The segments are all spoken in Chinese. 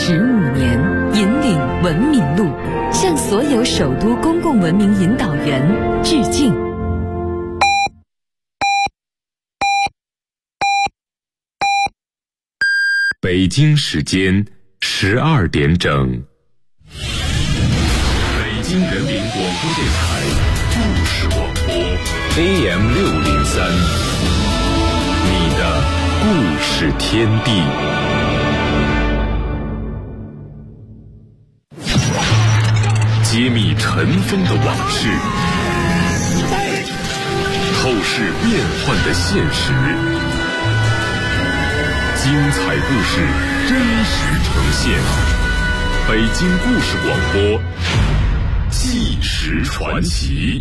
15年，引领文明路，向所有首都公共文明引导员致敬。 北京时间12点整。北京人民广播电台故事广播 AM603， 你的故事天地。揭秘尘封的往事，透视变幻的现实，精彩故事真实呈现。北京故事广播，纪实传奇。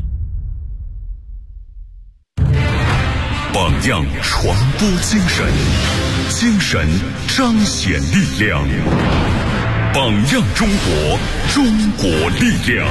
榜样传播精神，精神彰显力量。榜样中国，中国力量。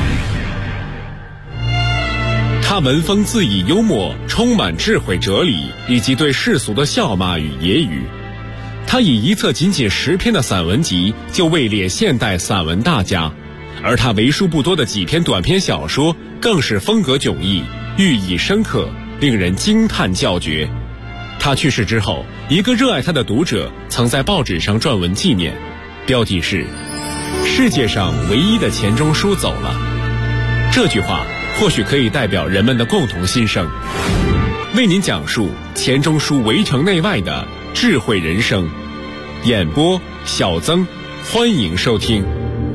他文风恣意幽默，充满智慧哲理以及对世俗的笑骂与揶揄。他以一册仅仅10篇的散文集就位列现代散文大家，而他为数不多的几篇短篇小说更是风格迥异，寓意深刻，令人惊叹叫绝。他去世之后，一个热爱他的读者曾在报纸上撰文纪念，标题是世界上唯一的钱钟书走了。这句话或许可以代表人们的共同心声，为您讲述钱钟书围城内外的智慧人生。演播小曾，欢迎收听。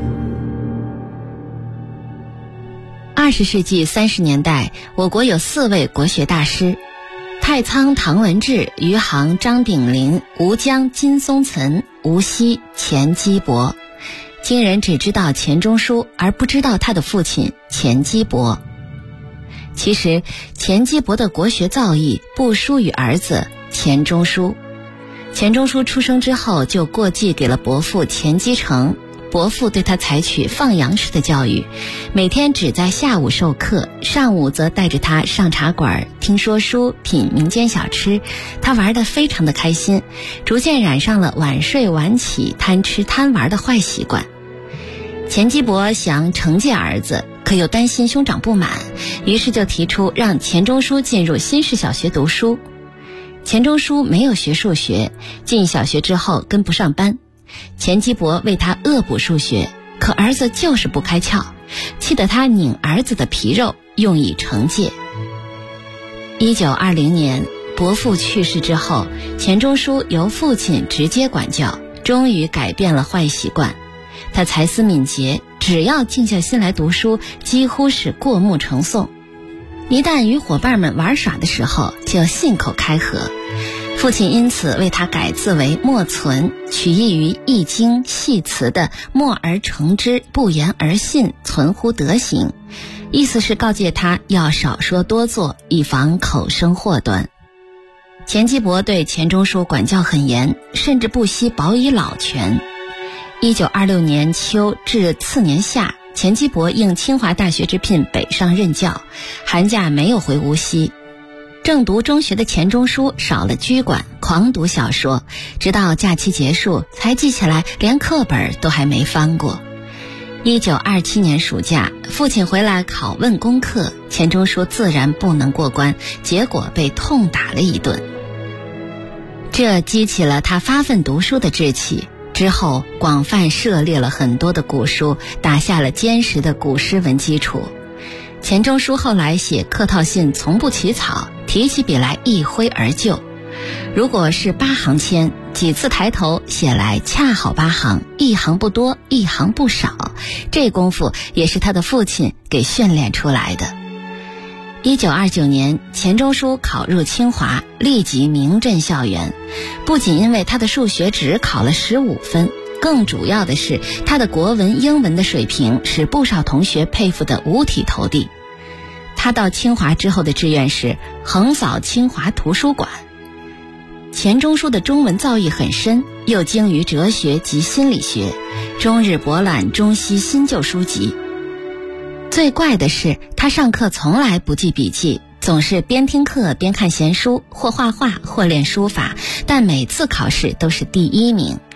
20世纪30年代，我国有4位国学大师：太仓唐文治、余杭张炳麟、吴江金松岑、无锡钱基博。今人只知道钱钟书，而不知道他的父亲钱基博。其实钱基博的国学造诣不输于儿子钱钟书。钱钟书出生之后就过继给了伯父钱基成，伯父对他采取放羊式的教育，每天只在下午授课，上午则带着他上茶馆听说书品民间小吃，他玩得非常的开心，逐渐染上了晚睡晚起贪吃贪玩的坏习惯。钱基博想惩戒儿子，可又担心兄长不满，于是就提出让钱钟书进入新式小学读书。钱钟书没有学数学，进小学之后跟不上班，钱基博为他恶补数学，可儿子就是不开窍，气得他拧儿子的皮肉，用以惩戒。1920年，伯父去世之后，钱钟书由父亲直接管教，终于改变了坏习惯。他才思敏捷，只要静下心来读书，几乎是过目成诵。一旦与伙伴们玩耍的时候，就信口开河。父亲因此为他改字为默存，取意于《易经》系辞的默而成之，不言而信，存乎德行，意思是告诫他要少说多做，以防口生祸端。钱基博对钱钟书管教很严，甚至不惜保以老权。1926年秋至次年夏，钱基博应清华大学之聘北上任教，寒假没有回无锡。正读中学的钱钟书少了居管，狂读小说，直到假期结束才记起来连课本都还没翻过。1927年暑假，父亲回来拷问功课，钱钟书自然不能过关，结果被痛打了一顿。这激起了他发奋读书的志气，之后广泛涉猎了很多的古书，打下了坚实的古诗文基础。钱钟书后来写客套信从不起草，提起笔来一挥而就。如果是8行签，几次抬头写来恰好8行，一行不多，一行不少，这功夫也是他的父亲给训练出来的。1929年，钱钟书考入清华，立即名震校园。不仅因为他的数学只考了15分，更主要的是他的国文、英文的水平使不少同学佩服得五体投地。他到清华之后的志愿是横扫清华图书馆。钱钟书的中文造诣很深，又精于哲学及心理学，终日博览中西新旧书籍。最怪的是，他上课从来不记笔记，总是边听课边看闲书，或画画或练书法，但每次考试都是第1名，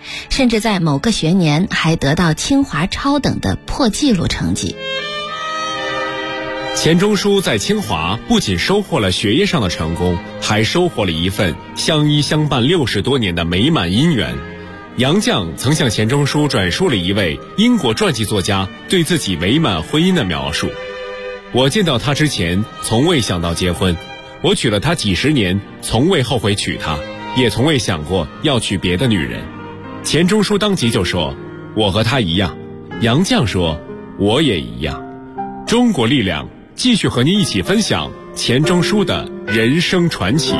甚至在某个学年还得到清华超等的破纪录成绩。 钱钟书在清华不仅收获了学业上的成功，还收获了一份相依相伴60多年的美满姻缘。杨绛曾向钱钟书转述了一位英国传记作家对自己美满婚姻的描述：我见到他之前从未想到结婚，我娶了她几10年，从未后悔娶她，也从未想过要娶别的女人。钱钟书当即就说：我和她一样。杨绛说：我也一样。中国力量继续和您一起分享钱钟书的人生传奇。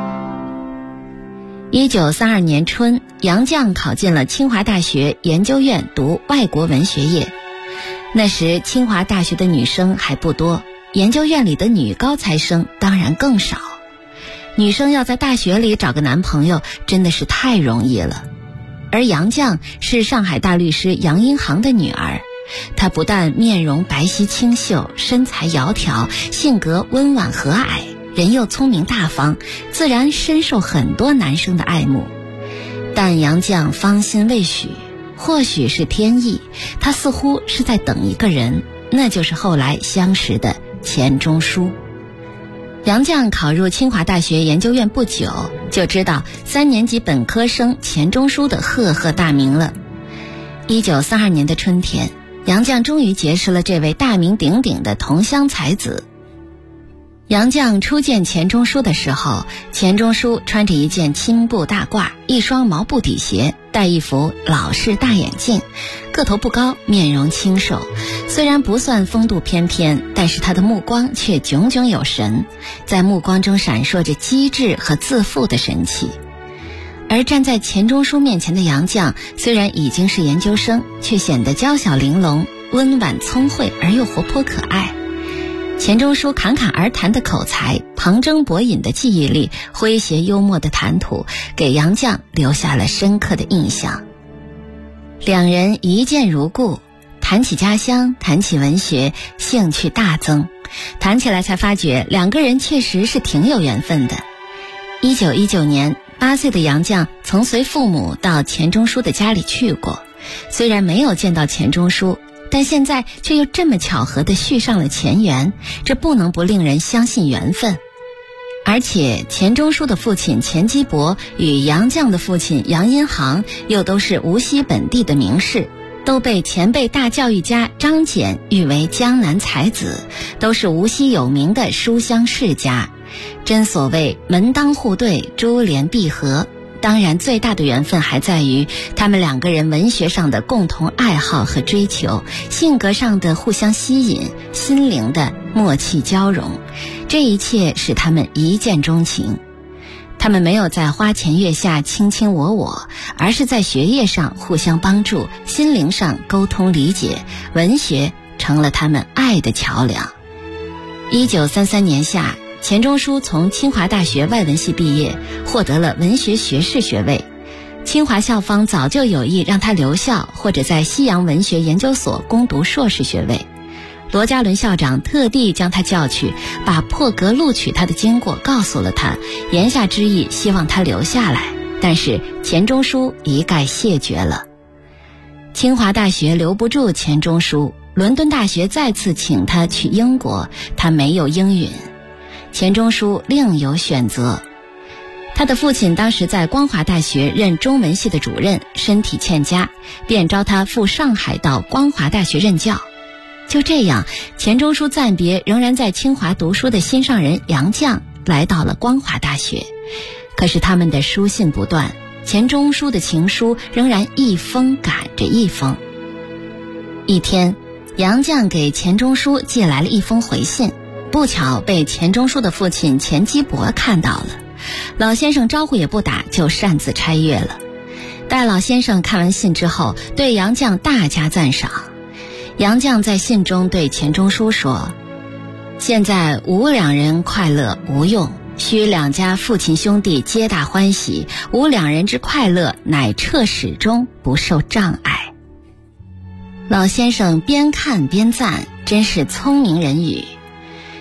1932年春，杨绛考进了清华大学研究院读外国文学业。那时清华大学的女生还不多，研究院里的女高材生当然更少。女生要在大学里找个男朋友真的是太容易了。而杨绛是上海大律师杨荫杭的女儿，她不但面容白皙清秀，身材窈窕，性格温婉和蔼，人又聪明大方，自然深受很多男生的爱慕。但杨绛芳心未许，或许是天意，她似乎是在等一个人，那就是后来相识的钱钟书。杨绛考入清华大学研究院不久，就知道3年级本科生钱钟书的赫赫大名了。1932年的春天，杨绛终于结识了这位大名鼎鼎的同乡才子。杨绛初见钱钟书的时候，钱钟书穿着一件青布大褂，一双毛布底鞋，戴一副老式大眼镜，个头不高，面容清瘦，虽然不算风度翩翩，但是他的目光却炯炯有神，在目光中闪烁着机智和自负的神气。而站在钱钟书面前的杨绛，虽然已经是研究生，却显得娇小玲珑，温婉聪慧而又活泼可爱。钱钟书侃侃而谈的口才，旁征博引的记忆力，诙谐幽默的谈吐，给杨绛留下了深刻的印象。两人一见如故，谈起家乡，谈起文学，兴趣大增。谈起来才发觉，两个人确实是挺有缘分的。1919年，8岁的杨绛曾随父母到钱钟书的家里去过，虽然没有见到钱钟书，但现在却又这么巧合地续上了前缘，这不能不令人相信缘分。而且钱钟书的父亲钱基博与杨绛的父亲杨荫杭又都是无锡本地的名士，都被前辈大教育家张謇誉为江南才子，都是无锡有名的书香世家。真所谓门当户对，珠联璧合。当然最大的缘分还在于他们两个人文学上的共同爱好和追求，性格上的互相吸引，心灵的默契交融，这一切使他们一见钟情。他们没有在花前月下卿卿我我，而是在学业上互相帮助，心灵上沟通理解，文学成了他们爱的桥梁。1933年夏，钱钟书从清华大学外文系毕业，获得了文学学士学位。清华校方早就有意让他留校，或者在西洋文学研究所攻读硕士学位。罗家伦校长特地将他叫去，把破格录取他的经过告诉了他，言下之意希望他留下来，但是钱钟书一概谢绝了。清华大学留不住钱钟书，伦敦大学再次请他去英国，他没有应允。钱钟书另有选择，他的父亲当时在光华大学任中文系的主任，身体欠佳，便招他赴上海到光华大学任教。就这样，钱钟书暂别仍然在清华读书的心上人杨绛，来到了光华大学。可是他们的书信不断，钱钟书的情书仍然一封赶着一封。一天，杨绛给钱钟书寄来了一封回信，不巧被钱钟书的父亲钱基博看到了。老先生招呼也不打，就擅自拆阅了。待老先生看完信之后，对杨绛大加赞赏。杨绛在信中对钱钟书说：现在吾两人快乐无用，须两家父亲兄弟皆大欢喜，吾两人之快乐乃彻始终不受障碍。老先生边看边赞，真是聪明人语。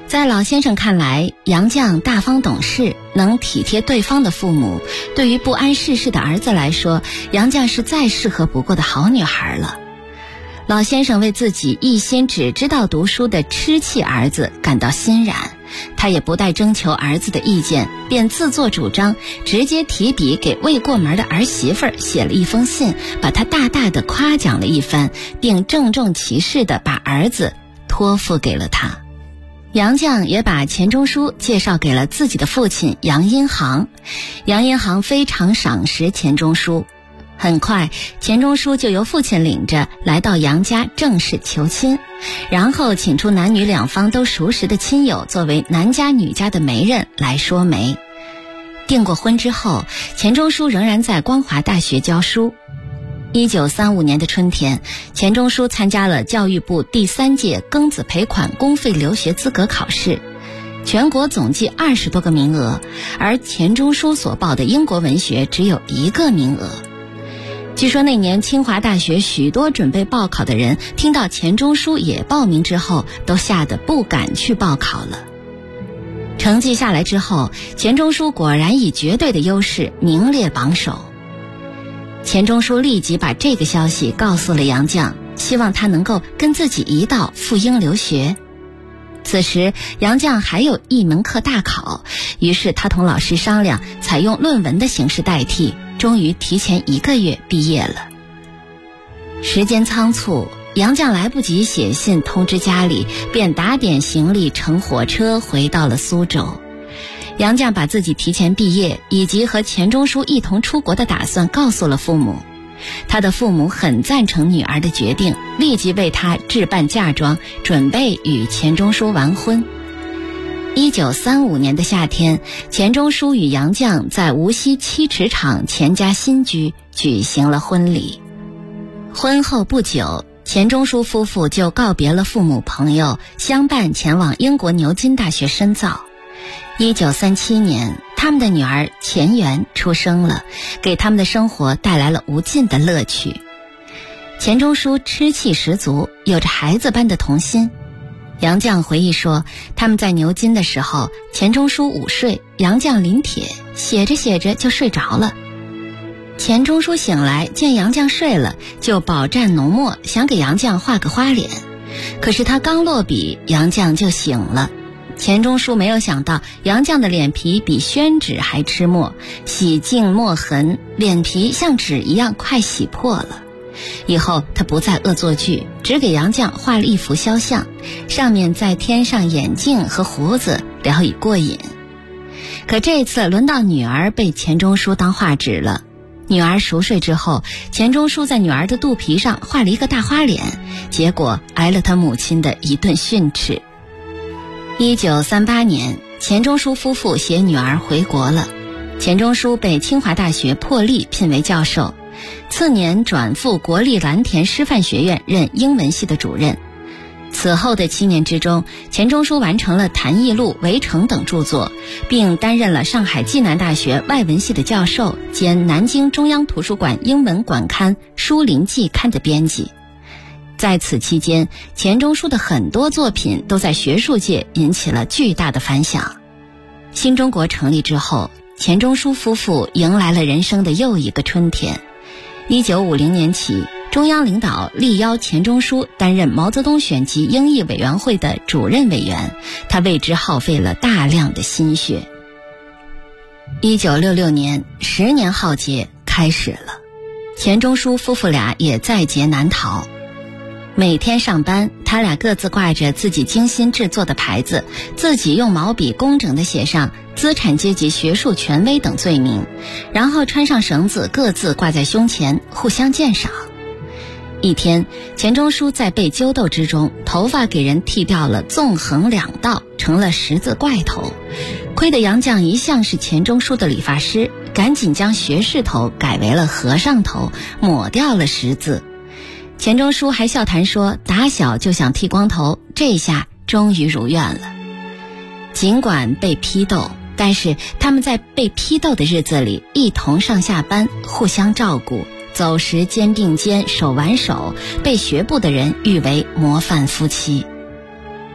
在老先生看来，杨绛大方懂事，能体贴对方的父母，对于不谙世事的儿子来说，杨绛是再适合不过的好女孩了。老先生为自己一心只知道读书的痴气儿子感到欣然，他也不待征求儿子的意见，便自作主张，直接提笔给未过门的儿媳妇写了一封信，把他大大的夸奖了一番，并郑重其事地把儿子托付给了他。杨绛也把钱钟书介绍给了自己的父亲杨荫杭，杨荫杭非常赏识钱钟书。很快，钱钟书就由父亲领着来到杨家正式求亲，然后请出男女两方都熟识的亲友作为男家女家的媒人来说媒。订过婚之后，钱钟书仍然在光华大学教书。1935年的春天，钱钟书参加了教育部第3届庚子赔款公费留学资格考试，全国总计20多个名额，而钱钟书所报的英国文学只有1个名额。据说那年清华大学许多准备报考的人听到钱钟书也报名之后，都吓得不敢去报考了。成绩下来之后，钱钟书果然以绝对的优势名列榜首。钱钟书立即把这个消息告诉了杨绛，希望他能够跟自己一道赴英留学。此时杨绛还有一门课大考，于是他同老师商量，采用论文的形式代替，终于提前1个月毕业了。时间仓促，杨绛来不及写信通知家里，便打点行李乘火车回到了苏州。杨绛把自己提前毕业以及和钱钟书一同出国的打算告诉了父母。他的父母很赞成女儿的决定，立即为她置办嫁妆，准备与钱钟书完婚。1935年的夏天，钱钟书与杨绛在无锡七尺场钱家新居举行了婚礼。婚后不久，钱钟书夫妇就告别了父母朋友，相伴前往英国牛津大学深造。1937年，他们的女儿钱媛出生了，给他们的生活带来了无尽的乐趣。钱钟书痴气十足，有着孩子般的童心。杨绛回忆说，他们在牛津的时候，钱钟书午睡，杨绛临帖，写着写着就睡着了。钱钟书醒来见杨绛睡了，就饱蘸浓墨，想给杨绛画个花脸。可是他刚落笔，杨绛就醒了。钱钟书没有想到，杨绛的脸皮比宣纸还吃墨，洗净墨痕，脸皮像纸一样快洗破了。以后他不再恶作剧，只给杨绛画了一幅肖像，上面再添上眼镜和胡子，聊以过瘾。可这次轮到女儿被钱钟书当画纸了。女儿熟睡之后，钱钟书在女儿的肚皮上画了一个大花脸，结果挨了他母亲的一顿训斥。1938年，钱钟书夫妇携女儿回国了。钱钟书被清华大学破例聘为教授，次年转赴国立蓝田师范学院任英文系的主任。此后的7年之中，钱钟书完成了《谭艺录》《围城》等著作，并担任了上海暨南大学外文系的教授兼南京中央图书馆英文馆刊《书林季刊》的编辑。在此期间，钱钟书的很多作品都在学术界引起了巨大的反响。新中国成立之后，钱钟书夫妇迎来了人生的又一个春天。1950年起，中央领导力邀钱钟书担任毛泽东选集英译委员会的主任委员，他为之耗费了大量的心血。1966年，10年浩劫开始了，钱钟书夫妇俩也在劫难逃。每天上班，他俩各自挂着自己精心制作的牌子，自己用毛笔工整地写上资产阶级学术权威等罪名，然后穿上绳子各自挂在胸前，互相鉴赏。一天，钱钟书在被揪斗之中，头发给人剃掉了纵横2道，成了十字怪头。亏得杨绛一向是钱钟书的理发师，赶紧将学士头改为了和尚头，抹掉了十字。钱钟书还笑谈说，打小就想剃光头，这下终于如愿了。尽管被批斗，但是他们在被批斗的日子里一同上下班，互相照顾，走时肩并肩，手挽手，被学部的人誉为模范夫妻。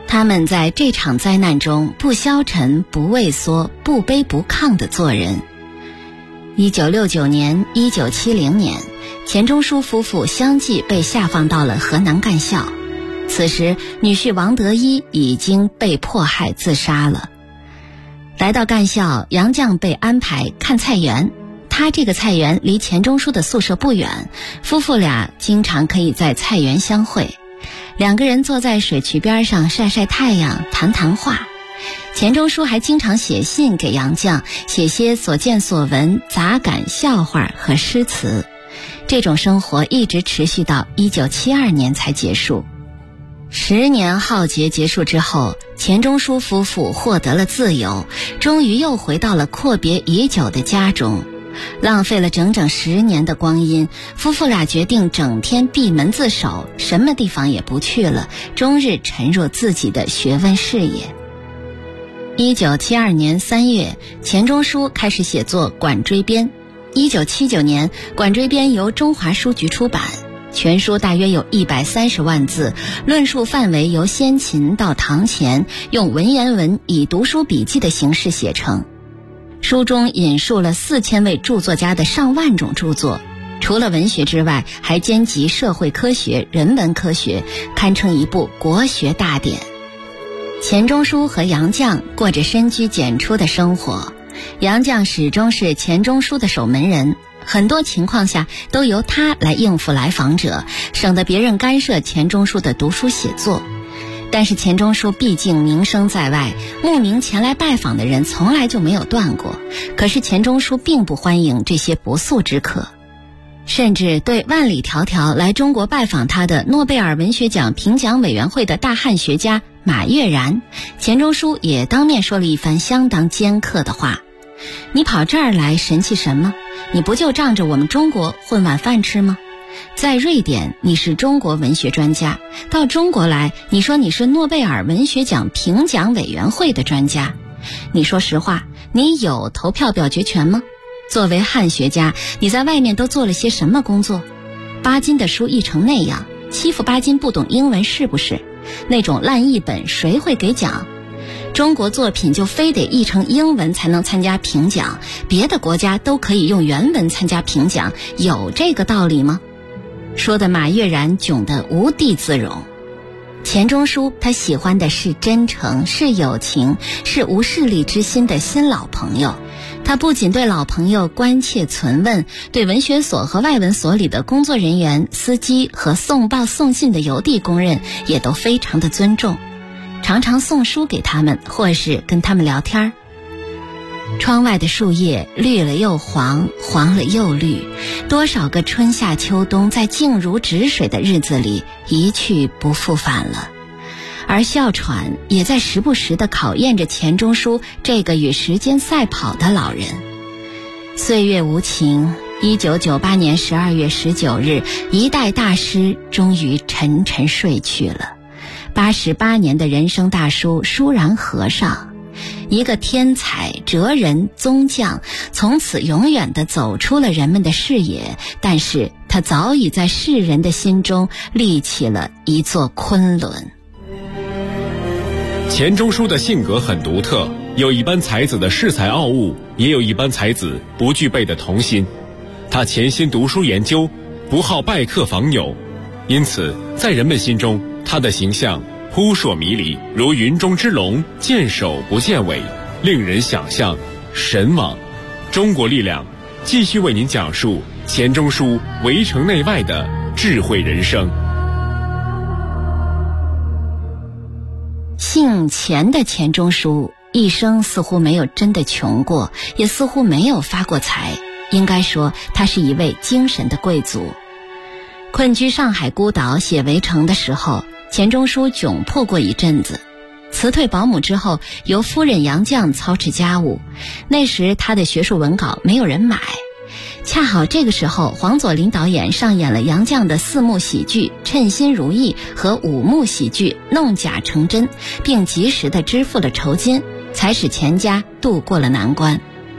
他们在这场灾难中不消沉、不畏缩、不卑不亢地做人。1969年、1970年，钱钟书夫妇相继被下放到了河南干校。此时，女婿王德一已经被迫害自杀了。来到干校，杨绛被安排看菜园。他这个菜园离钱钟书的宿舍不远，夫妇俩经常可以在菜园相会。两个人坐在水渠边上晒晒太阳，谈谈话。钱钟书还经常写信给杨绛，写些所见所闻、杂感、笑话和诗词。这种生活一直持续到1972年才结束。10年浩劫结束之后，钱钟书夫妇获得了自由，终于又回到了阔别已久的家中。浪费了整整10年的光阴，夫妇俩决定整天闭门自守，什么地方也不去了，终日沉入自己的学问事业。1972年3月，钱钟书开始写作《管锥编》。1979年，《管锥编》由中华书局出版，全书大约有130万字，论述范围由先秦到唐前，用文言文以读书笔记的形式写成。书中引述了4000位著作家的上万种著作，除了文学之外，还兼及社会科学、人文科学，堪称一部国学大典。钱钟书和杨绛过着深居简出的生活，杨绛始终是钱钟书的守门人，很多情况下都由他来应付来访者，省得别人干涉钱钟书的读书写作。但是钱钟书毕竟名声在外，慕名前来拜访的人从来就没有断过。可是钱钟书并不欢迎这些不速之客，甚至对万里迢迢来中国拜访他的诺贝尔文学奖评奖委员会的大汉学家马悦然，钱钟书也当面说了一番相当尖刻的话：你跑这儿来神气什么？你不就仗着我们中国混碗饭吃吗？在瑞典你是中国文学专家，到中国来你说你是诺贝尔文学奖评奖委员会的专家，你说实话，你有投票表决权吗？作为汉学家，你在外面都做了些什么工作？巴金的书译成那样，欺负巴金不懂英文是不是？那种烂译本谁会给奖？中国作品就非得译成英文才能参加评奖，别的国家都可以用原文参加评奖，有这个道理吗？说的马悦然窘得无地自容。钱钟书他喜欢的是真诚，是友情，是无势力之心的新老朋友。他不仅对老朋友关切存问，对文学所和外文所里的工作人员、司机和送报送信的邮递工人也都非常的尊重，常常送书给他们，或是跟他们聊天。窗外的树叶绿了又黄，黄了又绿，多少个春夏秋冬在静如止水的日子里一去不复返了。而哮喘也在时不时地考验着钱钟书这个与时间赛跑的老人。岁月无情，1998年12月19日，一代大师终于沉沉睡去了。88年的人生大叔舒然和尚，一个天才、哲人、宗匠，从此永远地走出了人们的视野，但是他早已在世人的心中立起了一座昆仑。 钱钟书的性格很独特，有一般才子的恃才傲物，也有一般才子不具备的童心。他潜心读书研究，不好拜客访友，因此在人们心中，他的形象扑朔迷离，如云中之龙，见首不见尾，令人想象神往。中国力量继续为您讲述钱钟书围城内外的智慧人生。 姓钱的钱钟书一生似乎没有真的穷过，也似乎没有发过财，应该说他是一位精神的贵族。困居上海孤岛写围城的时候，钱钟书窘迫过一阵子，辞退保姆之后，由夫人杨绛操持家务。那时他的学术文稿没有人买，恰好这个时候黄佐临导演上演了杨绛的4幕喜剧《称心如意》和5幕喜剧《弄假成真》，并及时地支付了酬金，才使钱家度过了难关。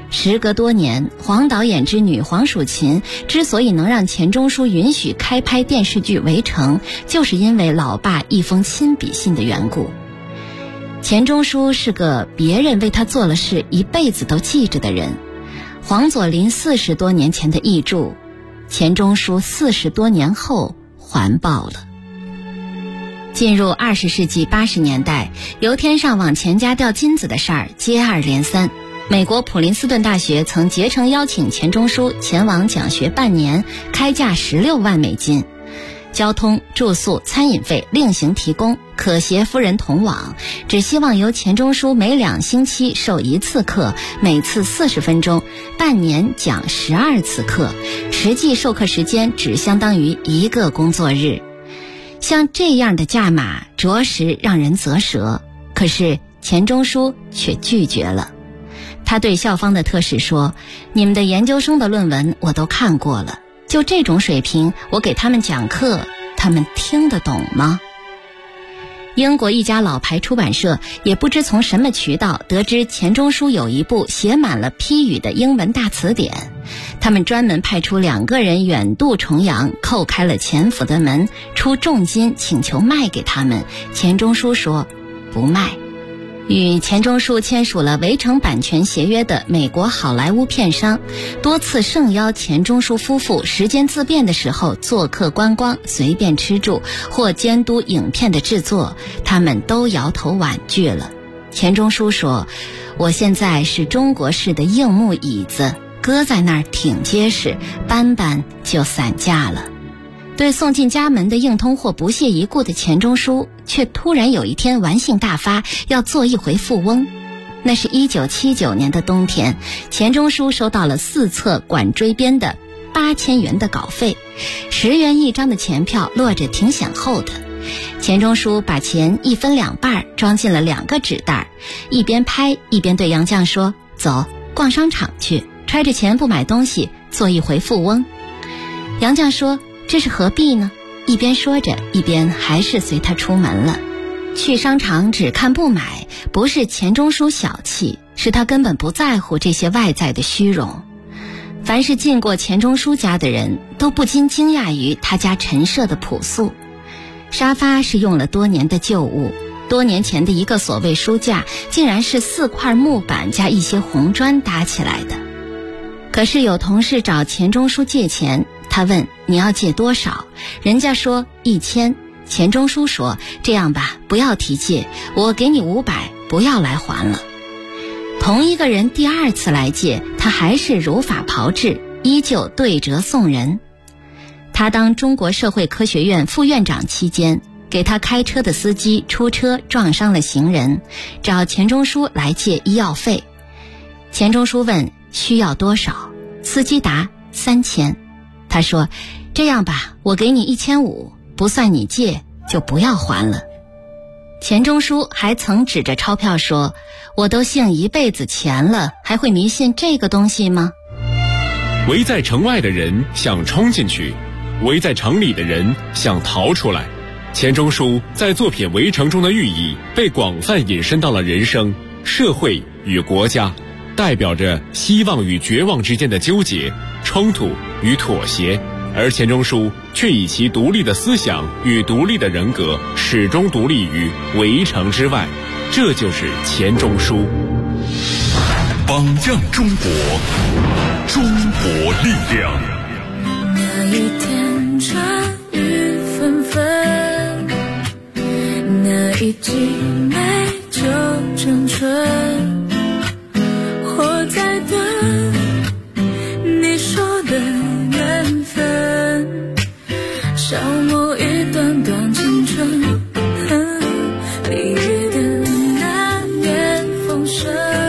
时隔多年，黄导演之女黄蜀芹之所以能让钱钟书允许开拍电视剧《围城》，就是因为老爸一封亲笔信的缘故。钱钟书是个别人为他做了事一辈子都记着的人。黄佐临40多年前的译著，钱钟书40多年后还报了。进入20世纪80年代，由天上往钱家掉金子的事儿接二连三。美国普林斯顿大学曾竭诚邀请钱钟书前往讲学半年，开价16万美金，交通、住宿、餐饮费另行提供，可携夫人同往，只希望由钱钟书每2星期授1次课，每次40分钟，半年讲12次课，实际授课时间只相当于1个工作日。像这样的价码着实让人啧舌，可是钱钟书却拒绝了。他对校方的特使说，你们的研究生的论文我都看过了，就这种水平，我给他们讲课，他们听得懂吗？英国一家老牌出版社也不知从什么渠道得知钱钟书有一部写满了批语的英文大词典，他们专门派出2个人远渡重洋，叩开了钱府的门，出重金请求卖给他们。钱钟书说不卖。与钱钟书签署了《围城》版权协约的美国好莱坞片商，多次盛邀钱钟书夫妇时间自便的时候做客观光，随便吃住或监督影片的制作，他们都摇头婉拒了。钱钟书说，我现在是中国式的硬木椅子，搁在那儿挺结实，搬搬就散架了。对送进家门的硬通货不屑一顾的钱钟书，却突然有一天玩性大发，要做一回富翁。那是1979年的冬天，钱钟书收到了4册管追编的8000元的稿费，10元1张的钱票摞着挺显厚的。钱钟书把钱一分2半，装进了2个纸袋，一边拍一边对杨绛说，走，逛商场去，揣着钱不买东西，做一回富翁。杨绛说，这是何必呢？一边说着，一边还是随他出门了。去商场只看不买，不是钱钟书小气，是他根本不在乎这些外在的虚荣。凡是进过钱钟书家的人，都不禁惊讶于他家陈设的朴素。沙发是用了多年的旧物，多年前的一个所谓书架，竟然是4块木板加一些红砖搭起来的。可是有同事找钱钟书借钱，他问你要借多少，人家说1000，钱钟书说，这样吧，不要提借，我给你500，不要来还了。同一个人第2次来借，他还是如法炮制，依旧对折送人。他当中国社会科学院副院长期间，给他开车的司机出车撞伤了行人，找钱钟书来借医药费。钱钟书问需要多少，司机答3000。他说，这样吧，我给你1500，不算你借，就不要还了。钱钟书还曾指着钞票说，我都姓一辈子钱了，还会迷信这个东西吗？ 围在城外的人想冲进去，围在城里的人想逃出来。钱钟书在作品《围城》中的寓意被广泛引申到了人生、社会与国家，代表着希望与绝望之间的纠结、冲突与妥协，而钱钟书却以其独立的思想与独立的人格，始终独立于围城之外。这就是钱钟书。 榜样中国，中国力量。 那一天春雨纷纷，那一季美酒争春，我在等你说的缘分，消磨一段段青春。离别的那年风声，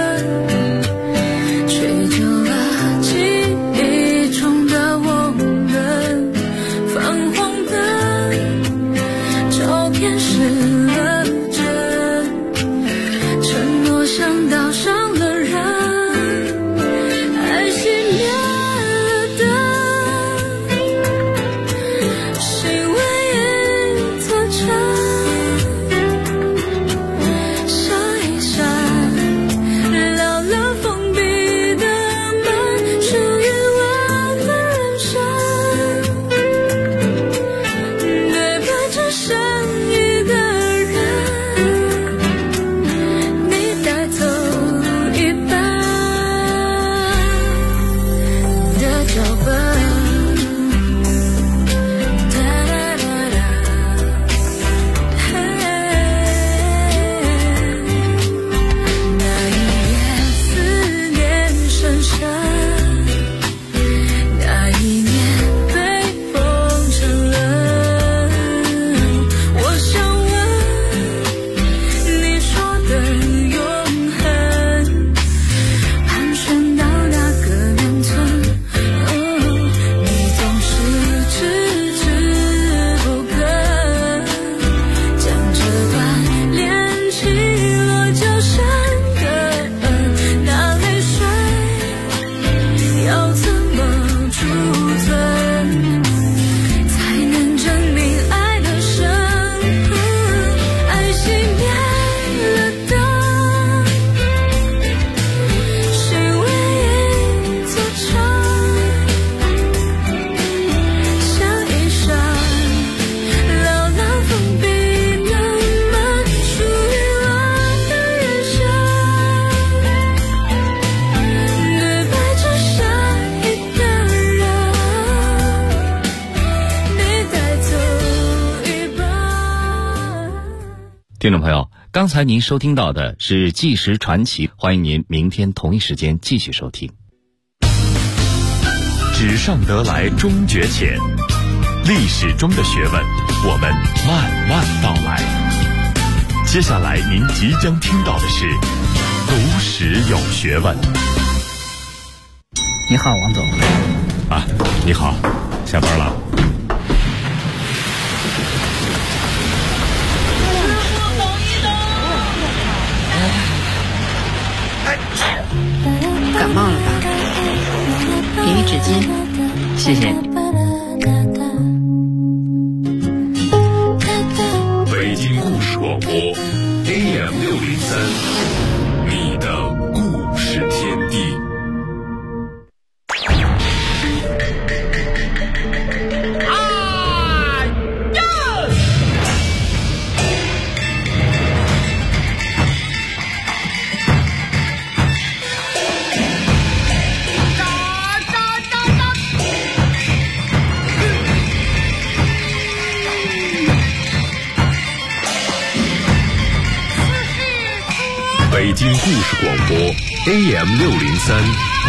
吹旧了记忆中的我们，泛黄的照片失了真，承诺想到伤了人，爱熄灭了灯，心为一座城。想一想，聊聊封闭的听众朋友，刚才您收听到的是《纪实传奇》，欢迎您明天同一时间继续收听。 纸上得来终觉浅，历史中的学问，我们慢慢道来。接下来您即将听到的是读史有学问。 你好，王总。 啊，你好，下班了。 感冒了吧？给予纸巾，谢谢你。 北京故事广播 AM603，你的故事天地。北京故事广播 AM603，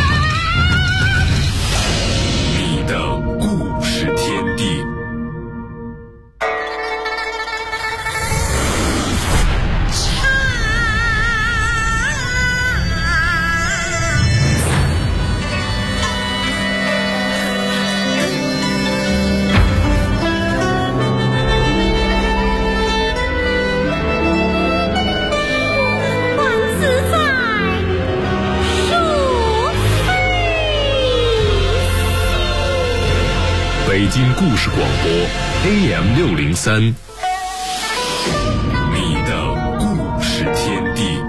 你的故事天地。北京故事广播 AM603，你的故事天地。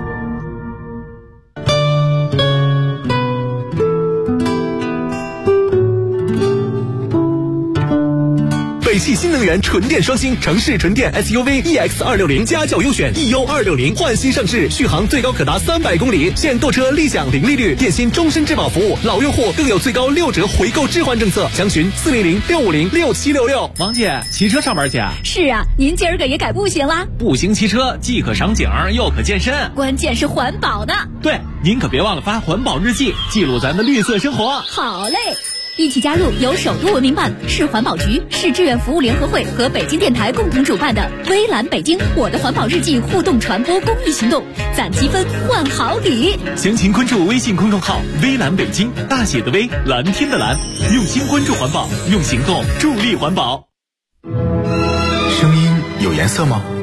北汽新能源纯电双星城市纯电 SUV EX260家轿优选 EU260换新上市，续航最高可达300公里，现购车立享零利率，电信终身质保服务，老用户更有最高6折回购置换政策，详询400-650-6766。 王姐，骑车上班去啊？ 是啊，您今儿个也改步行啦？ 步行骑车既可赏景又可健身， 关键是环保呢。 对，您可别忘了发环保日记，记录咱的绿色生活。 好嘞。一起加入由首都文明办、市环保局、市志愿服务联合会和北京电台共同主办的微蓝北京我的环保日记互动传播公益行动，攒积分换好礼。 详情关注微信公众号微蓝北京，大写的微，蓝天的蓝，用心关注环保，用行动助力环保。 声音有颜色吗？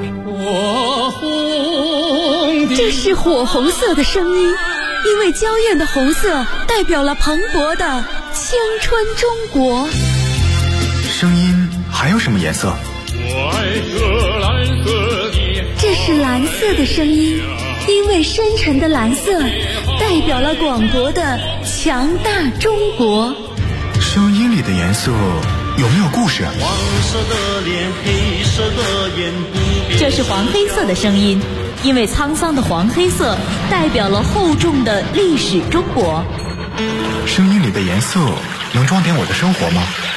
这是火红色的声音，因为娇艳的红色代表了蓬勃的青春中国。 声音还有什么颜色？ 这是蓝色的声音，因为深沉的蓝色代表了广博的强大中国。 声音里的颜色有没有故事？ 黄色的脸，黑色的眼， 这是黄黑色的声音，因为沧桑的黄黑色代表了厚重的历史中国。 声音里的颜色能装点我的生活吗？